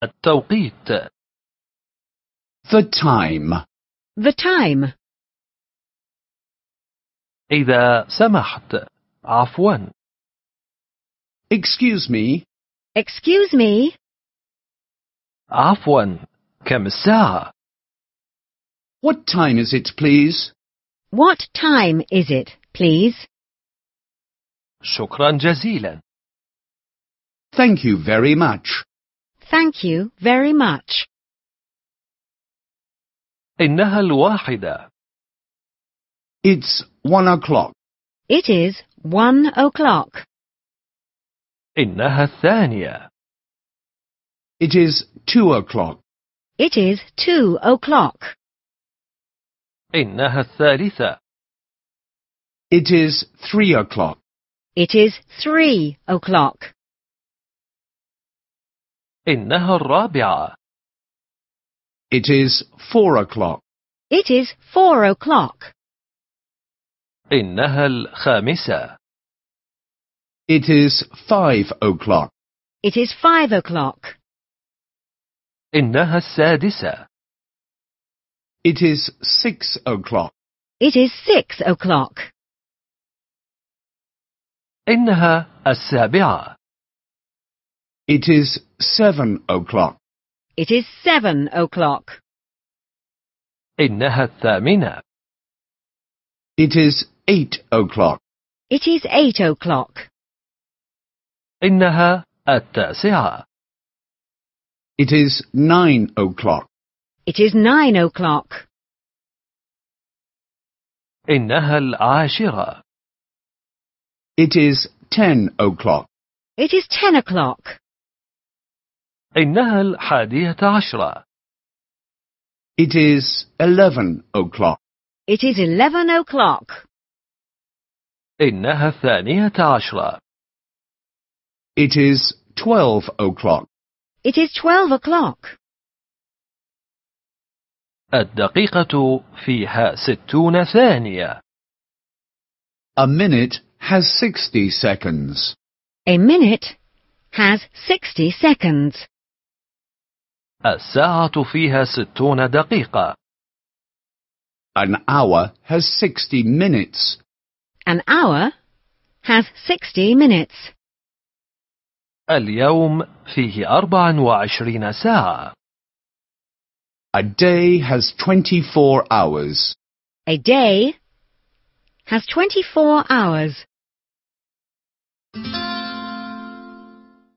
التوقيت. The time. The time. إذا سمحت. عفوا. Excuse me. Excuse me. عفوا. كم الساعة؟ What time is it, please? What time is it, please? شكرا جزيلا. Thank you very much. Thank you very much. إنها 1. It's 1 o'clock. It is 1 o'clock. إنها 2. It is 2 o'clock. It is 2 o'clock. إنها 3. It is 3 o'clock. It is 3 o'clock. إنها 4. It is 4 o'clock. It is 4 o'clock. إنها 5. It is 5 o'clock. It is 5 o'clock. إنها 6. It is 6 o'clock. It is 6 o'clock. إنها 7. It is 7 o'clock. It is 7 o'clock. إنها 8. It is 8 o'clock. It is 8 o'clock. إنها 9. It is 9 o'clock. It is 9 o'clock. إنها 10. It is 10 o'clock. It is 10 o'clock. إنها 11. It is 11 o'clock. It is 11 o'clock. إنها 12. It is 12 o'clock. It is 12 o'clock. الدقيقة فيها 60 ثانية. A minute has 60 seconds. A minute has 60 seconds. الساعة فيها 60 دقيقة. An hour has 60 minutes. An hour has 60 minutes. اليوم فيه 24 ساعة. A day has 24 hours. A day has 24 hours.